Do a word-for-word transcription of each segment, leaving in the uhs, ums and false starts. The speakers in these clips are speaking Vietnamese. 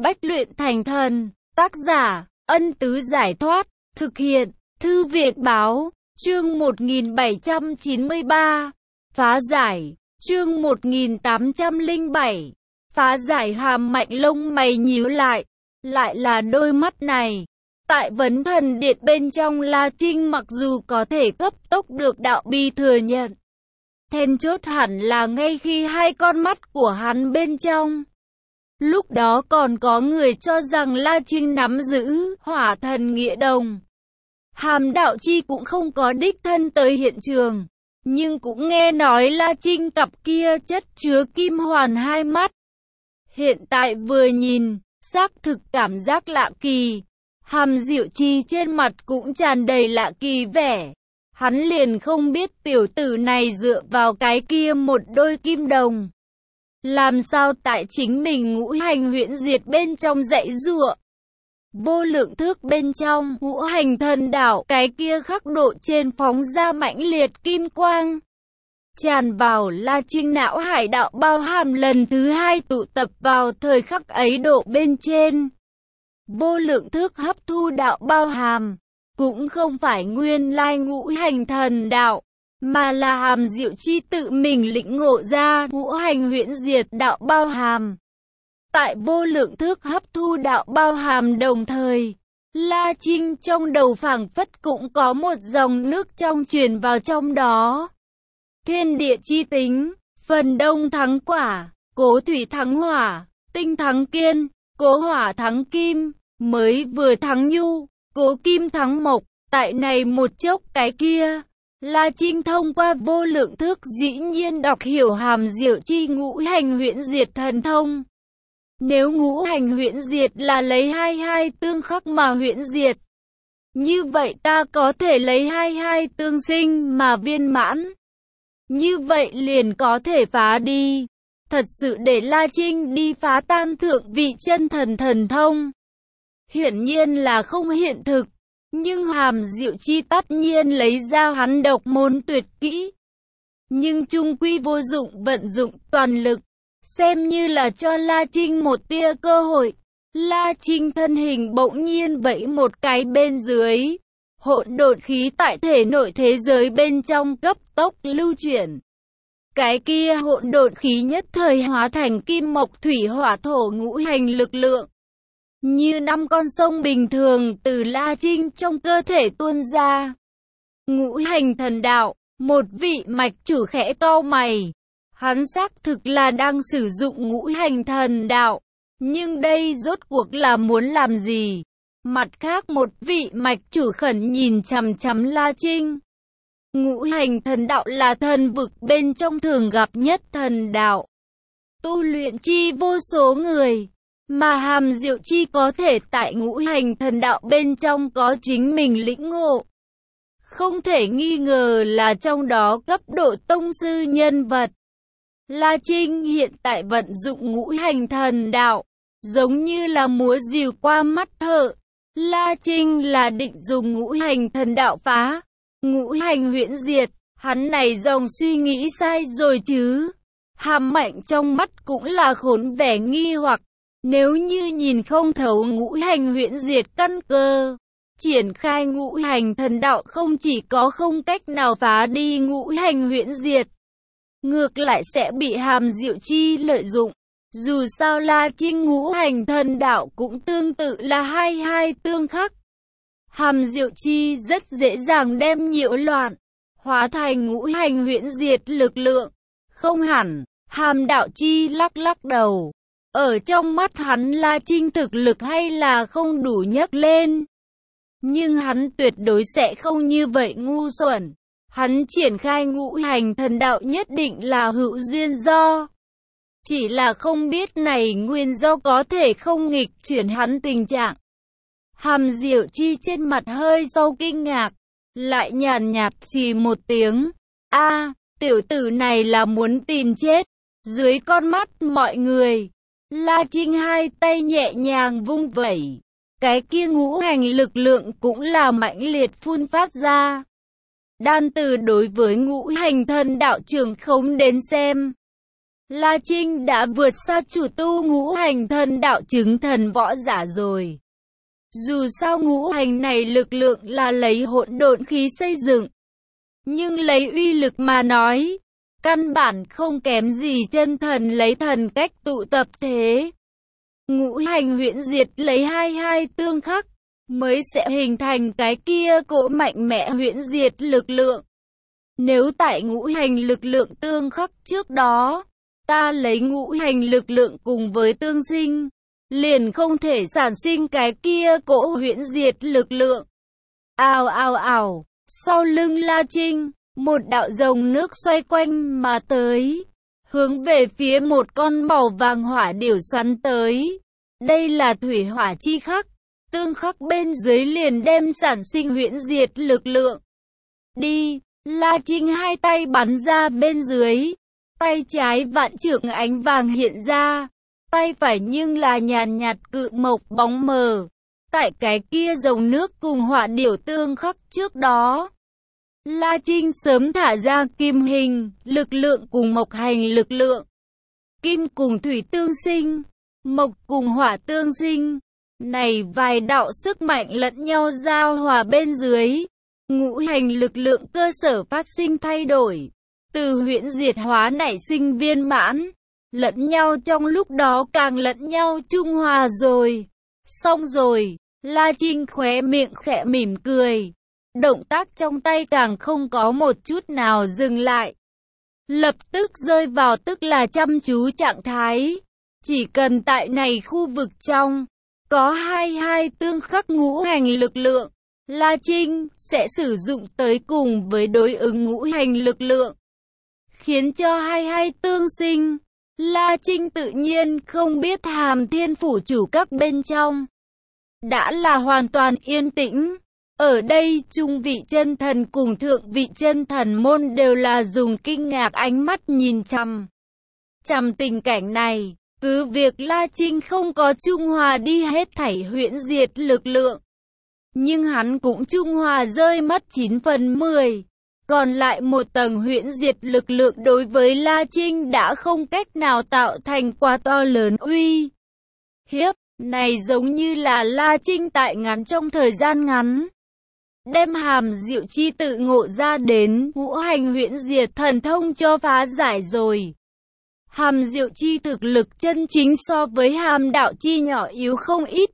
Bách luyện thành thần. Tác giả, Ân Tứ Giải Thoát. Thực hiện, Thư Viện Báo. Chương một nghìn bảy trăm chín mươi ba. Phá giải. Chương một nghìn tám trăm lẻ bảy. Phá giải. Hàm Mạnh lông mày nhíu lại. Lại là đôi mắt này. Tại vấn thần điện bên trong, La Trinh mặc dù có thể cấp tốc được đạo bi thừa nhận, then chốt hẳn là ngay khi hai con mắt của hắn bên trong. Lúc đó còn có người cho rằng La Trinh nắm giữ hỏa thần nghĩa đồng. Hàm Đạo Chi cũng không có đích thân tới hiện trường, nhưng cũng nghe nói La Trinh cặp kia chất chứa kim hoàn hai mắt. Hiện tại vừa nhìn, xác thực cảm giác lạ kỳ. Hàm Diệu Chi trên mặt cũng tràn đầy lạ kỳ vẻ. Hắn liền không biết tiểu tử này dựa vào cái kia một đôi kim đồng, làm sao tại chính mình ngũ hành huyễn diệt bên trong dãy giụa. Vô lượng thước bên trong ngũ hành thần đảo, cái kia khắc độ trên phóng ra mãnh liệt kim quang, tràn vào La Trinh não hải. Đạo bao hàm lần thứ hai tụ tập vào thời khắc ấy độ bên trên. Vô lượng thước hấp thu đạo bao hàm, cũng không phải nguyên lai ngũ hành thần đạo, mà là Hàm Diệu Chi tự mình lĩnh ngộ ra ngũ hành huyễn diệt đạo bao hàm. Tại vô lượng thước hấp thu đạo bao hàm đồng thời, La Trinh trong đầu phảng phất cũng có một dòng nước trong truyền vào trong đó. Thiên địa chi tính, phần đông thắng quả, cố thủy thắng hỏa, tinh thắng kiên, cố hỏa thắng kim, mới vừa thắng nhu, cố kim thắng mộc. Tại này một chốc cái kia, La Trinh thông qua vô lượng thước dĩ nhiên đọc hiểu Hàm Diệu Chi ngũ hành huyễn diệt thần thông. Nếu ngũ hành huyễn diệt là lấy hai hai tương khắc mà huyễn diệt, như vậy ta có thể lấy hai hai tương sinh mà viên mãn. Như vậy liền có thể phá đi. Thật sự để La Trinh đi phá tan thượng vị chân thần thần thông, hiển nhiên là không hiện thực. Nhưng Hàm Diệu Chi tất nhiên lấy ra hắn độc môn tuyệt kỹ, nhưng chung quy vô dụng, vận dụng toàn lực, xem như là cho La Trinh một tia cơ hội. La Trinh thân hình bỗng nhiên vẫy một cái bên dưới, hỗn độn khí tại thể nội thế giới bên trong cấp tốc lưu chuyển. Cái kia hỗn độn khí nhất thời hóa thành kim mộc thủy hỏa thổ ngũ hành lực lượng, như năm con sông bình thường từ La Trinh trong cơ thể tuôn ra. Ngũ hành thần đạo, một vị mạch chủ khẽ cau mày. Hắn xác thực là đang sử dụng ngũ hành thần đạo, nhưng đây rốt cuộc là muốn làm gì? Mặt khác một vị mạch chủ khẩn nhìn chằm chằm La Trinh. Ngũ hành thần đạo là thần vực bên trong thường gặp nhất thần đạo, tu luyện chi vô số người, mà Hàm Diệu Chi có thể tại ngũ hành thần đạo bên trong có chính mình lĩnh ngộ. Không thể nghi ngờ là trong đó cấp độ tông sư nhân vật. La Trinh hiện tại vận dụng ngũ hành thần đạo, giống như là múa rìu qua mắt thợ. La Trinh là định dùng ngũ hành thần đạo phá ngũ hành huyễn diệt. Hắn này dòng suy nghĩ sai rồi chứ? Hàm Mạnh trong mắt cũng là khốn vẻ nghi hoặc. Nếu như nhìn không thấu ngũ hành huyễn diệt căn cơ, triển khai ngũ hành thần đạo không chỉ có không cách nào phá đi ngũ hành huyễn diệt, ngược lại sẽ bị Hàm Diệu Chi lợi dụng. Dù sao La Trinh ngũ hành thần đạo cũng tương tự là hai hai tương khắc. Hàm Diệu Chi rất dễ dàng đem nhiễu loạn, hóa thành ngũ hành huyễn diệt lực lượng. Không hẳn. Hàm Đạo Chi lắc lắc đầu. Ở trong mắt hắn La Trinh thực lực hay là không đủ nhấc lên. Nhưng hắn tuyệt đối sẽ không như vậy ngu xuẩn. Hắn triển khai ngũ hành thần đạo nhất định là hữu duyên do. Chỉ là không biết này nguyên do có thể không nghịch chuyển hắn tình trạng. Hàm Diệu Chi trên mặt hơi sâu kinh ngạc, lại nhàn nhạt chỉ một tiếng. A, tiểu tử này là muốn tìm chết. Dưới con mắt mọi người, La Trinh hai tay nhẹ nhàng vung vẩy, cái kia ngũ hành lực lượng cũng là mãnh liệt phun phát ra. Đan từ đối với ngũ hành thần đạo trưởng khống đến xem, La Trinh đã vượt xa chủ tu ngũ hành thần đạo chứng thần võ giả rồi. Dù sao ngũ hành này lực lượng là lấy hỗn độn khí xây dựng, nhưng lấy uy lực mà nói, căn bản không kém gì chân thần lấy thần cách tụ tập thế. Ngũ hành huyễn diệt lấy hai hai tương khắc, mới sẽ hình thành cái kia cỗ mạnh mẽ huyễn diệt lực lượng. Nếu tại ngũ hành lực lượng tương khắc trước đó, ta lấy ngũ hành lực lượng cùng với tương sinh, liền không thể sản sinh cái kia cỗ huyễn diệt lực lượng. Ào ào ào, sau lưng La Trinh, một đạo rồng nước xoay quanh mà tới, hướng về phía một con màu vàng hỏa điểu xoắn tới. Đây là thủy hỏa chi khắc, tương khắc bên dưới liền đem sản sinh huyễn diệt lực lượng. Đi, La Trinh hai tay bắn ra bên dưới, tay trái vạn trượng ánh vàng hiện ra, tay phải nhưng là nhàn nhạt cự mộc bóng mờ. Tại cái kia rồng nước cùng hỏa điểu tương khắc trước đó, La Trinh sớm thả ra kim hình, lực lượng cùng mộc hành lực lượng. Kim cùng thủy tương sinh, mộc cùng hỏa tương sinh. Này vài đạo sức mạnh lẫn nhau giao hòa bên dưới, ngũ hành lực lượng cơ sở phát sinh thay đổi, từ huyễn diệt hóa nảy sinh viên mãn, lẫn nhau trong lúc đó càng lẫn nhau trung hòa rồi. Xong rồi, La Trinh khóe miệng khẽ mỉm cười, động tác trong tay càng không có một chút nào dừng lại. Lập tức rơi vào tức là chăm chú trạng thái, chỉ cần tại này khu vực trong, có hai hai tương khắc ngũ hành lực lượng, La Trinh sẽ sử dụng tới cùng với đối ứng ngũ hành lực lượng, khiến cho hai hai tương sinh. La Trinh tự nhiên không biết Hàm Thiên Phủ chủ các bên trong đã là hoàn toàn yên tĩnh. Ở đây trung vị chân thần cùng thượng vị chân thần môn đều là dùng kinh ngạc ánh mắt nhìn chằm chằm tình cảnh này. Cứ việc La Trinh không có trung hòa đi hết thảy huyễn diệt lực lượng, nhưng hắn cũng trung hòa rơi mất chín phần mười. Còn lại một tầng huyễn diệt lực lượng đối với La Trinh đã không cách nào tạo thành quá to lớn uy hiếp. Này giống như là La Trinh tại ngắn trong thời gian ngắn, đem hàm diệu chi tự ngộ ra đến ngũ hành huyễn diệt thần thông cho phá giải rồi. Hàm diệu chi thực lực chân chính so với hàm đạo chi nhỏ yếu không ít,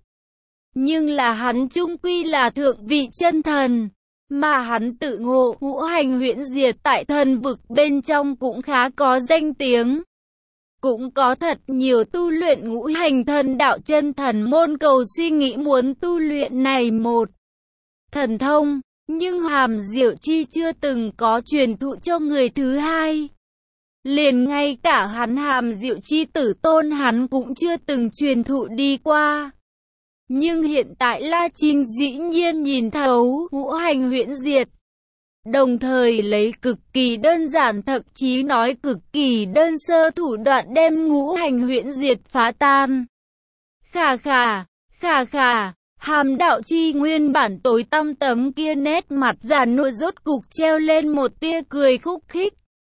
nhưng là hắn chung quy là thượng vị chân thần, mà hắn tự ngộ ngũ hành huyễn diệt tại thần vực bên trong cũng khá có danh tiếng. Cũng có thật nhiều tu luyện ngũ hành thần đạo chân thần môn cầu suy nghĩ muốn tu luyện này một thần thông, nhưng hàm diệu chi chưa từng có truyền thụ cho người thứ hai. Liền ngay cả hắn hàm diệu chi tử tôn hắn cũng chưa từng truyền thụ đi qua. Nhưng hiện tại La Trinh dĩ nhiên nhìn thấu ngũ hành huyễn diệt, đồng thời lấy cực kỳ đơn giản thậm chí nói cực kỳ đơn sơ thủ đoạn đem ngũ hành huyễn diệt phá tan. Khà khà, khà khà, hàm đạo chi nguyên bản tối tăm tấm kia nét mặt già nua rốt cục treo lên một tia cười khúc khích.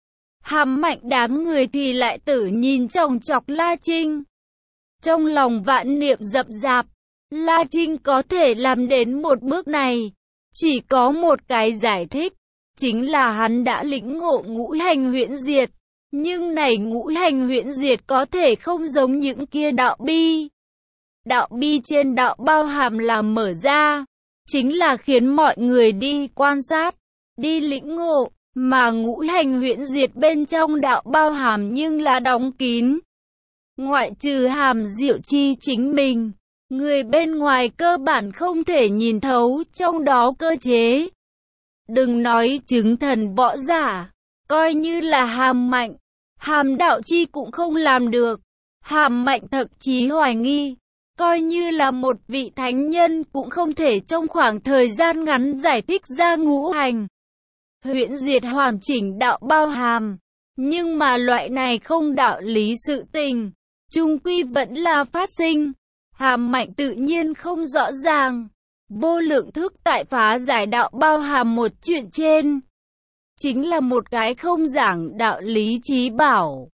Hàm Mạnh đám người thì lại tử nhìn chòng chọc La Trinh. Trong lòng vạn niệm dập dạp, La Trinh có thể làm đến một bước này, chỉ có một cái giải thích, chính là hắn đã lĩnh ngộ ngũ hành huyễn diệt. Nhưng này ngũ hành huyễn diệt có thể không giống những kia đạo bi. Đạo bi trên đạo bao hàm là mở ra, chính là khiến mọi người đi quan sát, đi lĩnh ngộ. Mà ngũ hành huyễn diệt bên trong đạo bao hàm nhưng là đóng kín. Ngoại trừ hàm diệu chi chính mình, người bên ngoài cơ bản không thể nhìn thấu trong đó cơ chế. Đừng nói chứng thần võ giả, coi như là Hàm Mạnh, Hàm đạo chi cũng không làm được. Hàm Mạnh thậm chí hoài nghi, coi như là một vị thánh nhân cũng không thể trong khoảng thời gian ngắn giải thích ra ngũ hành huyễn diệt hoàn chỉnh đạo bao hàm. Nhưng mà loại này không đạo lý sự tình, chung quy vẫn là phát sinh. Hàm Mạnh tự nhiên không rõ ràng, vô lượng thức tại phá giải đạo bao hàm một chuyện trên, chính là một cái không giảng đạo lý trí bảo.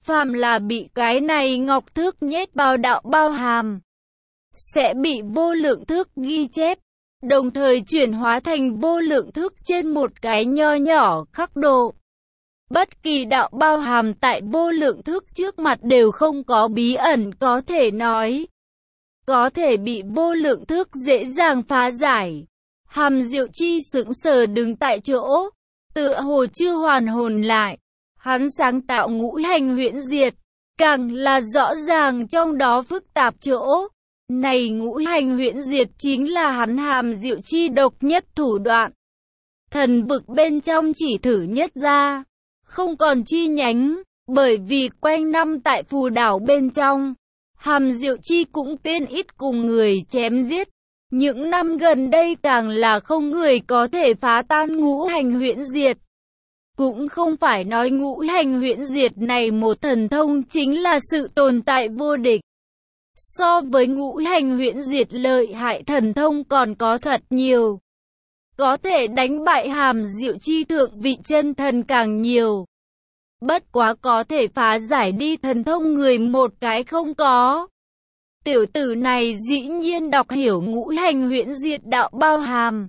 phàm là bị cái này ngọc thước nhét vào đạo bao hàm, sẽ bị vô lượng thước ghi chép, đồng thời chuyển hóa thành vô lượng thước trên một cái nho nhỏ khắc độ. Bất kỳ đạo bao hàm tại vô lượng thước trước mặt đều không có bí ẩn có thể nói, có thể bị vô lượng thước dễ dàng phá giải. Hàm Diệu Chi sững sờ đứng tại chỗ, tựa hồ chưa hoàn hồn lại. Hắn sáng tạo ngũ hành huyễn diệt, càng là rõ ràng trong đó phức tạp chỗ. Này ngũ hành huyễn diệt chính là hắn Hàm Diệu Chi độc nhất thủ đoạn. Thần vực bên trong chỉ thử nhất ra, không còn chi nhánh, bởi vì quanh năm tại phù đảo bên trong, Hàm Diệu Chi cũng tiên ít cùng người chém giết. Những năm gần đây càng là không người có thể phá tan ngũ hành huyễn diệt. Cũng không phải nói ngũ hành huyễn diệt này một thần thông chính là sự tồn tại vô địch. So với ngũ hành huyễn diệt lợi hại thần thông còn có thật nhiều. Có thể đánh bại Hàm Diệu Chi thượng vị chân thần càng nhiều. Bất quá có thể phá giải đi thần thông người một cái không có. Tiểu tử này dĩ nhiên đọc hiểu ngũ hành huyễn diệt đạo bao hàm.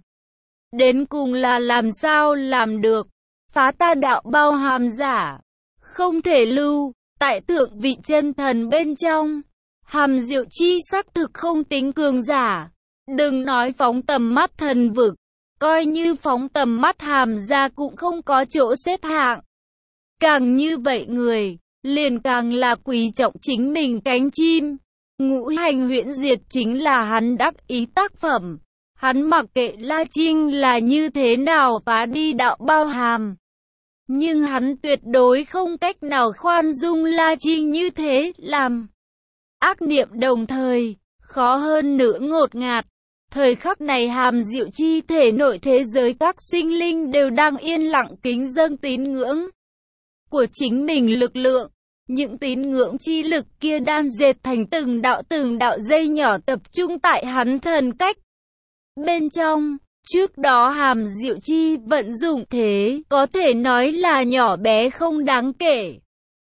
Đến cùng là làm sao làm được, phá ta đạo bao hàm giả, không thể lưu, tại thượng vị chân thần bên trong. Hàm Diệu Chi xác thực không tính cường giả, đừng nói phóng tầm mắt thần vực, coi như phóng tầm mắt Hàm gia cũng không có chỗ xếp hạng. Càng như vậy người, liền càng là quý trọng chính mình cánh chim. Ngũ hành huyễn diệt chính là hắn đắc ý tác phẩm. Hắn mặc kệ La Trinh là như thế nào phá đi đạo bao hàm, nhưng hắn tuyệt đối không cách nào khoan dung La Trinh như thế làm. Ác niệm đồng thời, khó hơn nữa ngột ngạt. Thời khắc này Hàm Diệu Chi thể nội thế giới các sinh linh đều đang yên lặng kính dâng tín ngưỡng của chính mình lực lượng. Những tín ngưỡng chi lực kia đan dệt thành từng đạo từng đạo dây nhỏ tập trung tại hắn thần cách bên trong. Trước đó Hàm Diệu Chi vận dụng thế, có thể nói là nhỏ bé không đáng kể.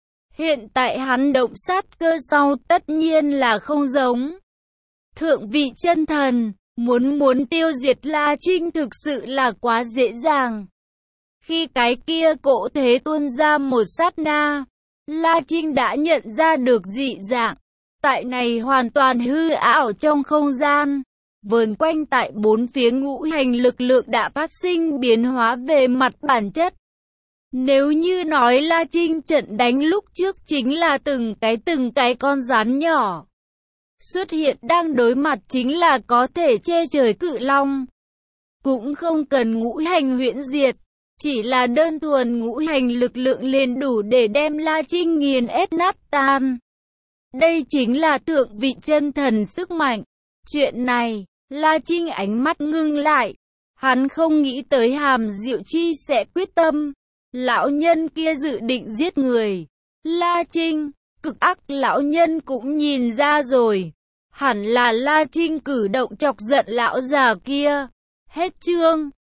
Hiện tại hắn động sát cơ sau tất nhiên là không giống. Thượng vị chân thần, muốn muốn tiêu diệt La Trinh thực sự là quá dễ dàng. Khi cái kia cỗ thế tuôn ra một sát na, La Trinh đã nhận ra được dị dạng. Tại này hoàn toàn hư ảo trong không gian, vờn quanh tại bốn phía ngũ hành lực lượng đã phát sinh biến hóa về mặt bản chất. Nếu như nói La Trinh trận đánh lúc trước chính là từng cái từng cái con rắn nhỏ xuất hiện đang đối mặt chính là có thể che trời cự long, cũng không cần ngũ hành huyễn diệt. Chỉ là đơn thuần ngũ hành lực lượng liền đủ để đem La Trinh nghiền ép nát tan. Đây chính là thượng vị chân thần sức mạnh. Chuyện này, La Trinh ánh mắt ngưng lại. Hắn không nghĩ tới Hàm Diệu Chi sẽ quyết tâm. Lão nhân kia dự định giết người. La Trinh, cực ác lão nhân cũng nhìn ra rồi. Hẳn là La Trinh cử động chọc giận lão già kia. Hết chương.